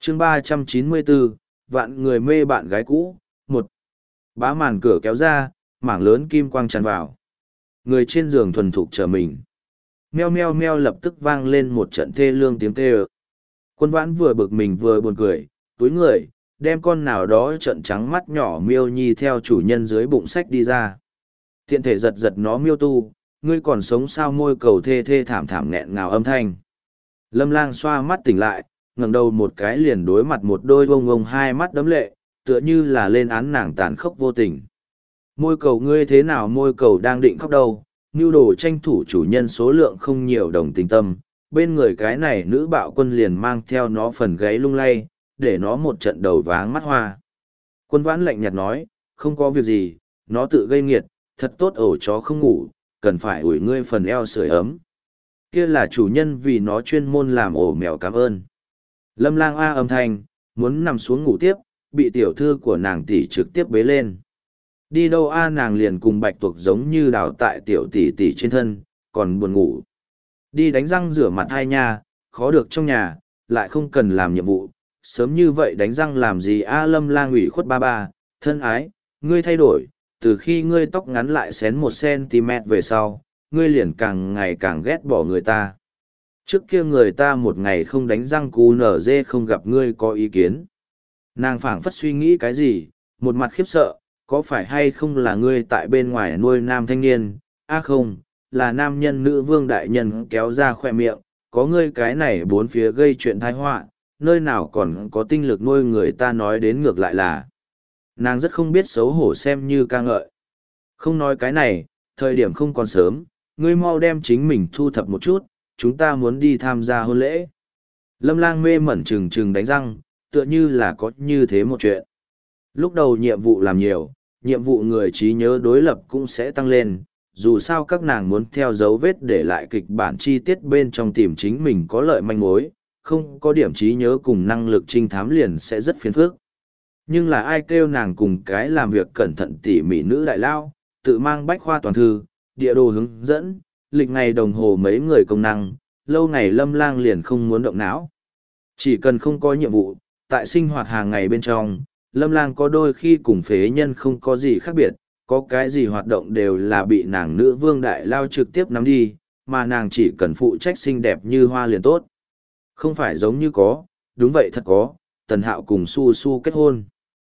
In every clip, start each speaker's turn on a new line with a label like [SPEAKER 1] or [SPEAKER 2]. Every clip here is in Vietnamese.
[SPEAKER 1] chương 394, vạn người mê bạn gái cũ, một. Bá màn cửa kéo ra, mảng lớn kim quang tràn vào. Người trên giường thuần thục chờ mình. Meo meo meo lập tức vang lên một trận thê lương tiếng kêu. Quân Vãn vừa bực mình vừa buồn cười, túi người, đem con nào đó trợn trắng mắt nhỏ miêu nhi theo chủ nhân dưới bụng sách đi ra. Tiện thể giật giật nó miêu tu, ngươi còn sống sao, môi cầu thê thê thảm thảm nghẹn ngào âm thanh. Lâm Lang xoa mắt tỉnh lại, ngẩng đầu một cái liền đối mặt một đôi bông bông hai mắt đấm lệ, tựa như là lên án nàng tàn khốc vô tình. Môi cầu ngươi thế nào, môi cầu đang định khóc đâu, nưu đồ tranh thủ chủ nhân số lượng không nhiều đồng tình tâm, bên người cái này nữ bạo quân liền mang theo nó phần gáy lung lay, để nó một trận đầu váng mắt hoa. Quân Vãn lạnh nhạt nói, không có việc gì, nó tự gây nghiệt, thật tốt ổ chó không ngủ, cần phải ủi ngươi phần eo sưởi ấm. Kia là chủ nhân vì nó chuyên môn làm ổ mèo, cảm ơn. Lâm Lang a âm thanh, muốn nằm xuống ngủ tiếp, bị tiểu thư của nàng tỷ trực tiếp bế lên. Đi đâu a, nàng liền cùng bạch tuộc giống như đào tại tiểu tỷ tỷ trên thân, còn buồn ngủ. Đi đánh răng rửa mặt hai nha, khó được trong nhà, lại không cần làm nhiệm vụ, sớm như vậy đánh răng làm gì a. Lâm Lang ủy khuất ba ba, thân ái, ngươi thay đổi, từ khi ngươi tóc ngắn lại xén 1 cm về sau, ngươi liền càng ngày càng ghét bỏ người ta. Trước kia người ta một ngày không đánh răng cú nở dê không gặp ngươi có ý kiến. Nàng phảng phất suy nghĩ cái gì, một mặt khiếp sợ, có phải hay không là ngươi tại bên ngoài nuôi nam thanh niên, không, là nam nhân nữ vương đại nhân kéo ra khoe miệng, có ngươi cái này bốn phía gây chuyện tai họa, nơi nào còn có tinh lực nuôi người ta, nói đến ngược lại là. Nàng rất không biết xấu hổ xem như ca ngợi. Không nói cái này, thời điểm không còn sớm, ngươi mau đem chính mình thu thập một chút, chúng ta muốn đi tham gia hôn lễ. Lâm Lang mê mẩn trừng trừng đánh răng, tựa như là có như thế một chuyện. Lúc đầu nhiệm vụ làm nhiều, nhiệm vụ người trí nhớ đối lập cũng sẽ tăng lên, dù sao các nàng muốn theo dấu vết để lại kịch bản chi tiết bên trong tìm chính mình có lợi manh mối, không có điểm trí nhớ cùng năng lực trinh thám liền sẽ rất phiền phức. Nhưng là ai kêu nàng cùng cái làm việc cẩn thận tỉ mỉ nữ đại lao, tự mang bách khoa toàn thư, địa đồ hướng dẫn, lịch ngày đồng hồ mấy người công năng, lâu ngày Lâm Lang liền không muốn động não. Chỉ cần không có nhiệm vụ, tại sinh hoạt hàng ngày bên trong, Lâm Lang có đôi khi cùng phế nhân không có gì khác biệt, có cái gì hoạt động đều là bị nàng nữ vương đại lao trực tiếp nắm đi, mà nàng chỉ cần phụ trách xinh đẹp như hoa liền tốt. Không phải giống như có, đúng vậy thật có, Tần Hạo cùng Su Su kết hôn.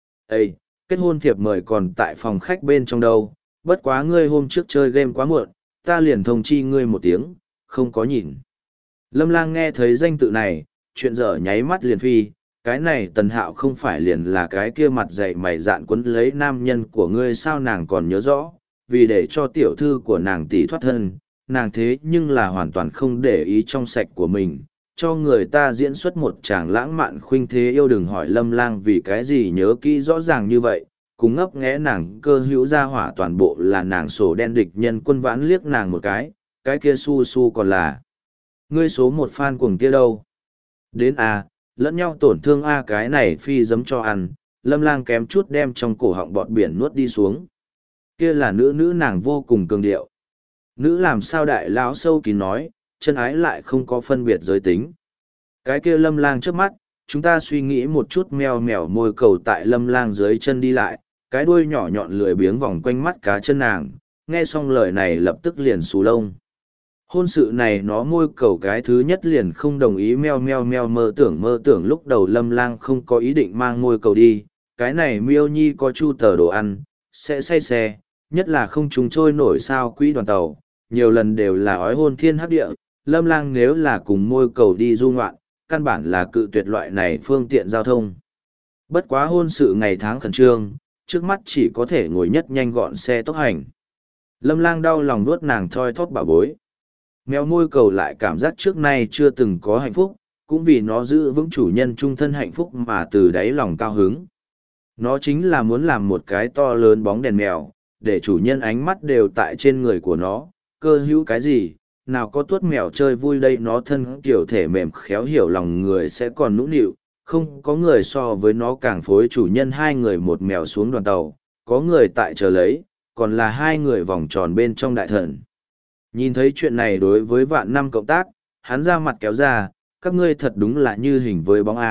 [SPEAKER 1] Ê, kết hôn thiệp mời còn tại phòng khách bên trong đâu, bất quá ngươi hôm trước chơi game quá muộn, ta liền thông chi ngươi một tiếng, không có nhìn. Lâm Lang nghe thấy danh tự này, chuyện dở nháy mắt liền phi, cái này Tần Hạo không phải liền là cái kia mặt dày mày dạn quấn lấy nam nhân của ngươi sao, nàng còn nhớ rõ, vì để cho tiểu thư của nàng tỷ thoát thân, nàng thế nhưng là hoàn toàn không để ý trong sạch của mình, cho người ta diễn xuất một tràng lãng mạn khuynh thế yêu. Đừng hỏi Lâm Lang vì cái gì nhớ kỹ rõ ràng như vậy, cùng ngấp nghé nàng cơ hữu ra hỏa toàn bộ là nàng sổ đen địch nhân. Quân Vãn liếc nàng một cái kia Su Su còn là ngươi số một fan cuồng kia đâu. Đến lẫn nhau tổn thương cái này phi giấm cho ăn, Lâm Lang kém chút đem trong cổ họng bọt biển nuốt đi xuống. Kia là nữ nàng vô cùng cường điệu. Nữ làm sao đại lão sâu kín nói, chân ái lại không có phân biệt giới tính. Cái kia Lâm Lang trước mắt, chúng ta suy nghĩ một chút. Meo mèo môi cầu tại Lâm Lang dưới chân đi lại, cái đuôi nhỏ nhọn lười biếng vòng quanh mắt cá chân nàng, nghe xong lời này lập tức liền xù lông. Hôn sự này nó môi cầu cái thứ nhất liền không đồng ý. Meo meo meo mơ tưởng lúc đầu Lâm Lang không có ý định mang môi cầu đi, cái này miêu nhi có chu tờ đồ ăn, sẽ say xe, nhất là không trùng trôi nổi sao quỹ đoàn tàu, nhiều lần đều là ói hôn thiên hấp địa. Lâm Lang nếu là cùng môi cầu đi du ngoạn, căn bản là cự tuyệt loại này phương tiện giao thông. Bất quá hôn sự ngày tháng khẩn trương, trước mắt chỉ có thể ngồi nhất nhanh gọn xe tốc hành. Lâm Lang đau lòng nuốt nàng thoi thóp bảo bối. Mèo môi cầu lại cảm giác trước nay chưa từng có hạnh phúc, cũng vì nó giữ vững chủ nhân trung thân hạnh phúc mà từ đáy lòng cao hứng. Nó chính là muốn làm một cái to lớn bóng đèn mèo, để chủ nhân ánh mắt đều tại trên người của nó, cơ hữu cái gì, nào có tuốt mèo chơi vui đây. Nó thân kiểu thể mềm khéo hiểu lòng người sẽ còn nũng nịu, không có người so với nó càng phối chủ nhân. Hai người một mèo xuống đoàn tàu, có người tại chờ lấy, còn là hai người vòng tròn bên trong đại thần. Nhìn thấy chuyện này đối với vạn năm cộng tác, hắn ra mặt kéo ra, các ngươi thật đúng là như hình với bóng A,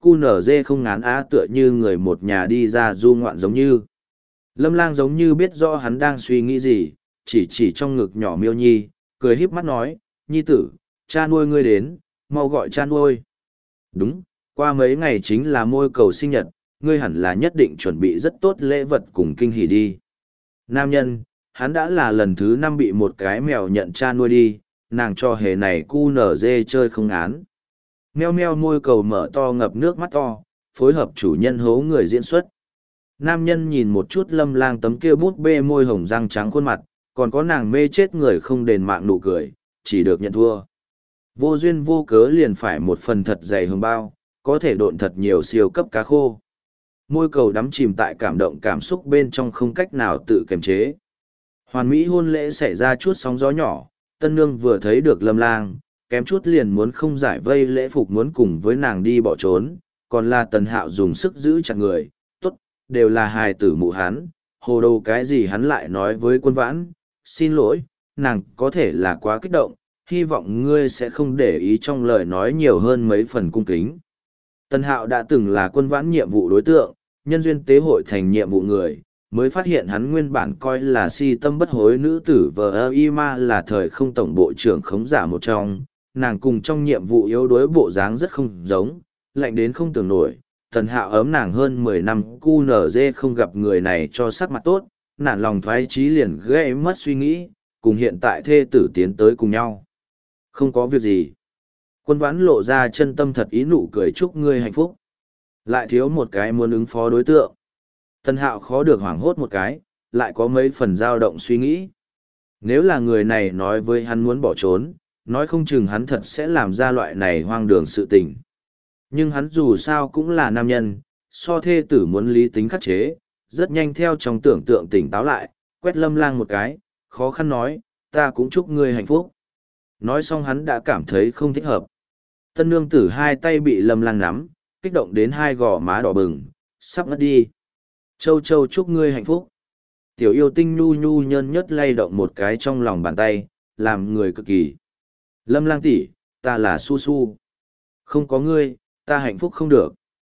[SPEAKER 1] cu nở dê không ngán á tựa như người một nhà đi ra du ngoạn giống như. Lâm Lang giống như biết rõ hắn đang suy nghĩ gì, chỉ trong ngực nhỏ Miêu Nhi, cười híp mắt nói, Nhi tử, cha nuôi ngươi đến, mau gọi cha nuôi. Đúng, qua mấy ngày chính là môi cầu sinh nhật, ngươi hẳn là nhất định chuẩn bị rất tốt lễ vật cùng kinh hỉ đi. Nam nhân, hắn đã là lần thứ 5 bị một cái mèo nhận cha nuôi đi, nàng cho hề này cu nở dê chơi không án. Meo meo môi cầu mở to ngập nước mắt to, phối hợp chủ nhân hố người diễn xuất. Nam nhân nhìn một chút Lâm Lang tấm kia bút bê môi hồng răng trắng khuôn mặt, còn có nàng mê chết người không đền mạng nụ cười, chỉ được nhận thua. Vô duyên vô cớ liền phải một phần thật dày hương bao, có thể độn thật nhiều siêu cấp cá khô. Môi cầu đắm chìm tại cảm động cảm xúc bên trong không cách nào tự kiềm chế. Hoàn mỹ hôn lễ xảy ra chút sóng gió nhỏ, tân nương vừa thấy được Lâm Lang, kém chút liền muốn không giải vây lễ phục muốn cùng với nàng đi bỏ trốn, còn là Tần Hạo dùng sức giữ chặt người, tốt, đều là hài tử mụ hắn, hồ đồ cái gì hắn lại nói với Quân Vãn, xin lỗi, nàng có thể là quá kích động, hy vọng ngươi sẽ không để ý trong lời nói nhiều hơn mấy phần cung kính. Tần Hạo đã từng là Quân Vãn nhiệm vụ đối tượng, nhân duyên tế hội thành nhiệm vụ người, mới phát hiện hắn nguyên bản coi là si tâm bất hối nữ tử vờ y ma là thời không tổng bộ trưởng khống giả một trong, nàng cùng trong nhiệm vụ yếu đuối bộ dáng rất không giống, lạnh đến không tưởng nổi. Tần Hạo ấm nàng hơn 10 năm cu nở dê không gặp người này cho sắc mặt tốt, nản lòng thoái chí liền gây mất suy nghĩ, cùng hiện tại thê tử tiến tới cùng nhau. Không có việc gì. Quân Vãn lộ ra chân tâm thật ý nụ cười chúc ngươi hạnh phúc. Lại thiếu một cái muốn ứng phó đối tượng. Tần Hạo khó được hoảng hốt một cái, lại có mấy phần dao động suy nghĩ. Nếu là người này nói với hắn muốn bỏ trốn, nói không chừng hắn thật sẽ làm ra loại này hoang đường sự tình. Nhưng hắn dù sao cũng là nam nhân, so thê tử muốn lý tính khắc chế, rất nhanh theo trong tưởng tượng tỉnh táo lại, quét Lâm Lang một cái, khó khăn nói, ta cũng chúc ngươi hạnh phúc. Nói xong hắn đã cảm thấy không thích hợp. Tân nương tử hai tay bị Lâm Lang nắm, kích động đến hai gò má đỏ bừng, sắp ngất đi. Châu châu chúc ngươi hạnh phúc. Tiểu yêu tinh nhu nhu nhơn nhất lay động một cái trong lòng bàn tay, làm người cực kỳ. Lâm Lang tỷ, ta là Su Su. Không có ngươi, ta hạnh phúc không được.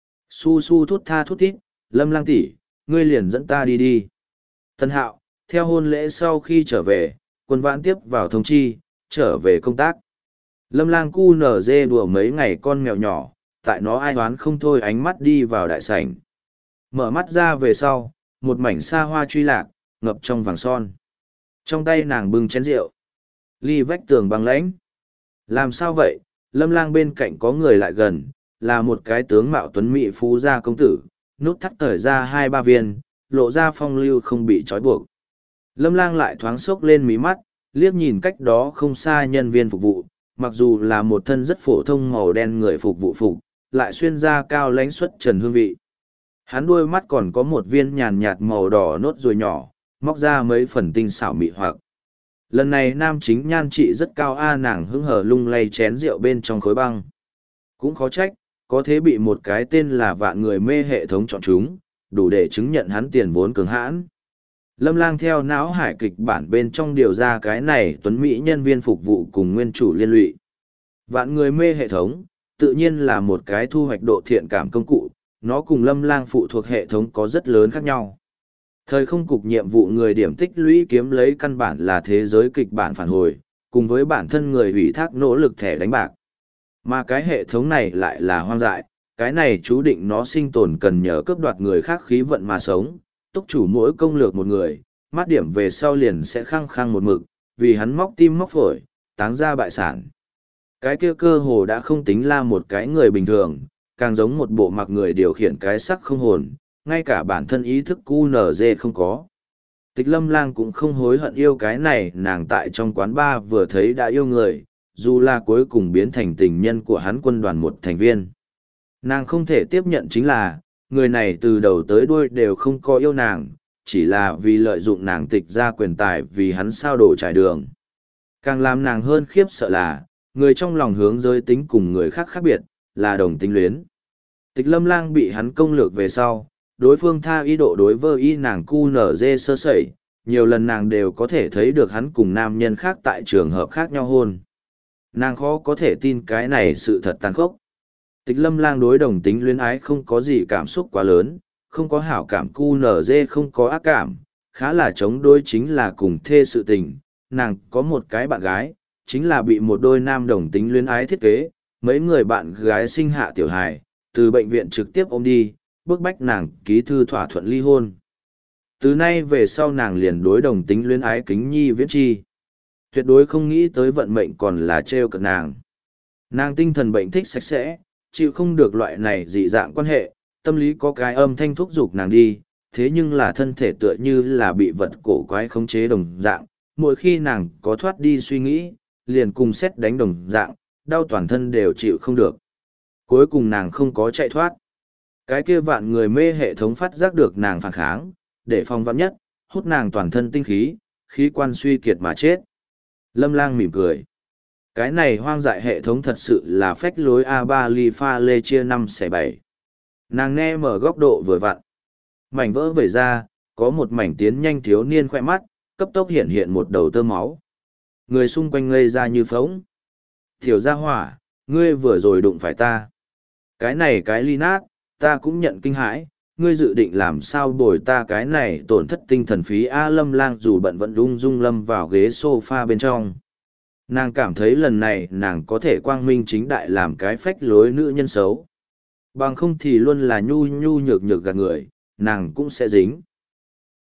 [SPEAKER 1] Su Su thút tha thút thít, Lâm Lang tỷ, ngươi liền dẫn ta đi đi. Tân Hạo, theo hôn lễ sau khi trở về, Quân Vãn tiếp vào thông chi, trở về công tác. Lâm Lang cu nở dê đùa mấy ngày con mèo nhỏ, tại nó ai oán không thôi ánh mắt đi vào đại sảnh. Mở mắt ra về sau, một mảnh xa hoa truy lạc, ngập trong vàng son. Trong tay nàng bưng chén rượu. Ly vách tường băng lãnh. Làm sao vậy? Lâm Lang bên cạnh có người lại gần, là một cái tướng mạo tuấn mỹ phú gia công tử, nút thắt cởi ra 2-3 viên, lộ ra phong lưu không bị trói buộc. Lâm Lang lại thoáng sốc lên mí mắt, liếc nhìn cách đó không xa nhân viên phục vụ, mặc dù là một thân rất phổ thông màu đen người phục vụ phục, lại xuyên ra cao lãnh xuất trần hương vị. Hắn đuôi mắt còn có một viên nhàn nhạt màu đỏ nốt ruồi nhỏ, móc ra mấy phần tinh xảo mị hoặc. Lần này nam chính nhan trị rất cao nàng hứng hở lung lay chén rượu bên trong khối băng. Cũng khó trách, có thế bị một cái tên là Vạn Người Mê hệ thống chọn chúng, đủ để chứng nhận hắn tiền vốn cường hãn. Lâm Lang theo não hải kịch bản bên trong điều ra cái này tuấn mỹ nhân viên phục vụ cùng nguyên chủ liên lụy. Vạn Người Mê hệ thống, tự nhiên là một cái thu hoạch độ thiện cảm công cụ, nó cùng Lâm Lang phụ thuộc hệ thống có rất lớn khác nhau. Thời không cục nhiệm vụ người điểm tích lũy kiếm lấy căn bản là thế giới kịch bản phản hồi, cùng với bản thân người ủy thác nỗ lực thẻ đánh bạc. Mà cái hệ thống này lại là hoang dại, cái này chú định nó sinh tồn cần nhờ cướp đoạt người khác khí vận mà sống, túc chủ mỗi công lược một người, mát điểm về sau liền sẽ khăng khăng một mực, vì hắn móc tim móc phổi, táng ra bại sản. Cái kia cơ hồ đã không tính là một cái người bình thường, càng giống một bộ mặc người điều khiển cái sắc không hồn, ngay cả bản thân ý thức QNZ không có. Tịch Lâm Lang cũng không hối hận yêu cái này, nàng tại trong quán bar vừa thấy đã yêu người, dù là cuối cùng biến thành tình nhân của hắn quân đoàn một thành viên. Nàng không thể tiếp nhận chính là, người này từ đầu tới đuôi đều không có yêu nàng, chỉ là vì lợi dụng nàng tịch ra quyền tài vì hắn sao đổ trải đường. Càng làm nàng hơn khiếp sợ là, người trong lòng hướng giới tính cùng người khác khác biệt, là đồng tính luyến. Tịch Lâm Lang bị hắn công lược về sau, đối phương tha ý độ đối với y nàng QNZ sơ sẩy, nhiều lần nàng đều có thể thấy được hắn cùng nam nhân khác tại trường hợp khác nhau hôn. Nàng khó có thể tin cái này sự thật tàn khốc. Tịch Lâm Lang đối đồng tính luyến ái không có gì cảm xúc quá lớn, không có hảo cảm cu nở dê không có ác cảm, khá là chống đối chính là cùng thê sự tình. Nàng có một cái bạn gái, chính là bị một đôi nam đồng tính luyến ái thiết kế, mấy người bạn gái sinh hạ tiểu hài, từ bệnh viện trực tiếp ôm đi, bức bách nàng ký thư thỏa thuận ly hôn. Từ nay về sau nàng liền đối đồng tính luyến ái kính nhi viễn chi. Tuyệt đối không nghĩ tới vận mệnh còn là trêu cợt nàng. Nàng tinh thần bệnh thích sạch sẽ, chịu không được loại này dị dạng quan hệ, tâm lý có cái âm thanh thúc giục nàng đi, thế nhưng là thân thể tựa như là bị vật cổ quái khống chế đồng dạng, mỗi khi nàng có thoát đi suy nghĩ, liền cùng xét đánh đồng dạng, đau toàn thân đều chịu không được. Cuối cùng nàng không có chạy thoát. Cái kia vạn người mê hệ thống phát giác được nàng phản kháng, để phòng vạn nhất, hút nàng toàn thân tinh khí, khí quan suy kiệt mà chết. Lâm Lang mỉm cười. Cái này hoang dại hệ thống thật sự là phách lối A3 ly pha lê chia 5/7. Nàng nghe mở góc độ vừa vặn. Mảnh vỡ vẩy ra, có một mảnh tiến nhanh thiếu niên khoe mắt, cấp tốc hiện hiện một đầu tơ máu. Người xung quanh ngây ra như phóng. Tiểu gia hỏa, ngươi vừa rồi đụng phải ta. Cái này cái ly nát, ta cũng nhận kinh hãi, ngươi dự định làm sao bồi ta cái này tổn thất tinh thần phí. A Lâm Lang dù bận vẫn lung dung lâm vào ghế sofa bên trong. Nàng cảm thấy lần này nàng có thể quang minh chính đại làm cái phách lối nữ nhân xấu. Bằng không thì luôn là nhu nhu nhược nhược gạt người, nàng cũng sẽ dính.